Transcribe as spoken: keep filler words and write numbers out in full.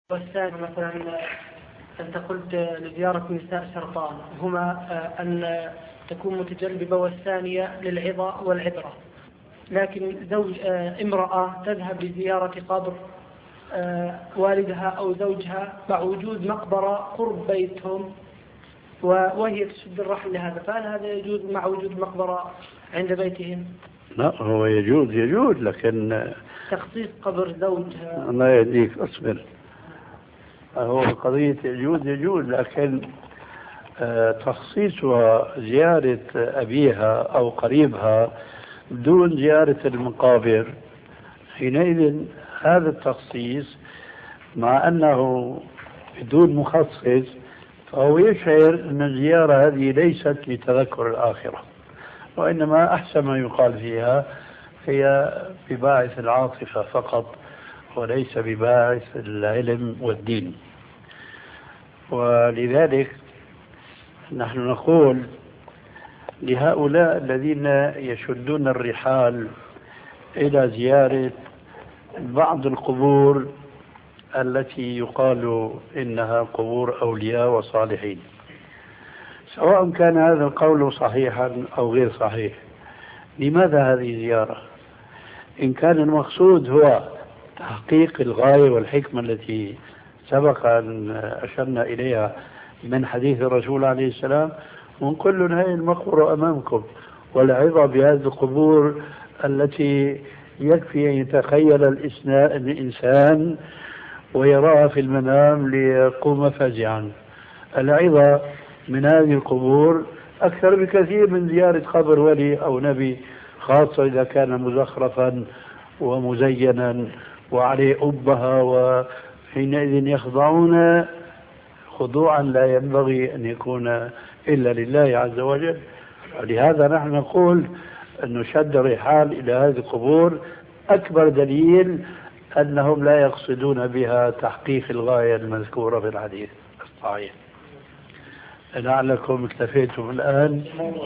والثاني مثلا أنت قلت لزيارة نساء سرطان هما أن تكون متجلبة، والثانية للعظة والعبرة. لكن زوج امرأة تذهب لزيارة قبر والدها أو زوجها مع وجود مقبرة قرب بيتهم وهي تشد الرحل لهذا، فهل هذا يجوز مع وجود مقبرة عند بيتهم؟ لا، هو يجوز يجوز لكن تخصيص قبر زوجها. الله يهديك اصبر. هو قضية يجوز يجوز لكن تخصيصها زيارة أبيها أو قريبها بدون زيارة المقابر، حينئذ هذا التخصيص مع أنه بدون مخصص فهو يشعر أن الزيارة هذه ليست لتذكر الآخرة، وإنما أحسن ما يقال فيها هي بباعث العاطفة فقط وليس بباعث العلم والدين. ولذلك نحن نقول لهؤلاء الذين يشدون الرحال إلى زيارة بعض القبور التي يقال إنها قبور أولياء وصالحين، سواء كان هذا القول صحيحا أو غير صحيح، لماذا هذه الزيارة؟ إن كان المقصود هو تحقيق الغاية والحكمة التي سبق أن أشرنا إليها من حديث الرسول عليه السلام، ونقول هذه المقبرة أمامكم والعظة بهذه القبور التي يكفي أن يتخيل الإنسان ويراها في المنام ليقوم فزعا. العظة من هذه القبور أكثر بكثير من زيارة قبر ولي أو نبي، خاصة إذا كان مزخرفا ومزينا وعليه أبها، وحينئذ يخضعون خضوعا لا ينبغي أن يكون إلا لله عز وجل. لهذا نحن نقول أن شد الرحال إلى هذه القبور أكبر دليل أنهم لا يقصدون بها تحقيق الغاية المذكورة في الحديث الصحيح. لعلكم اكتفيتم الآن.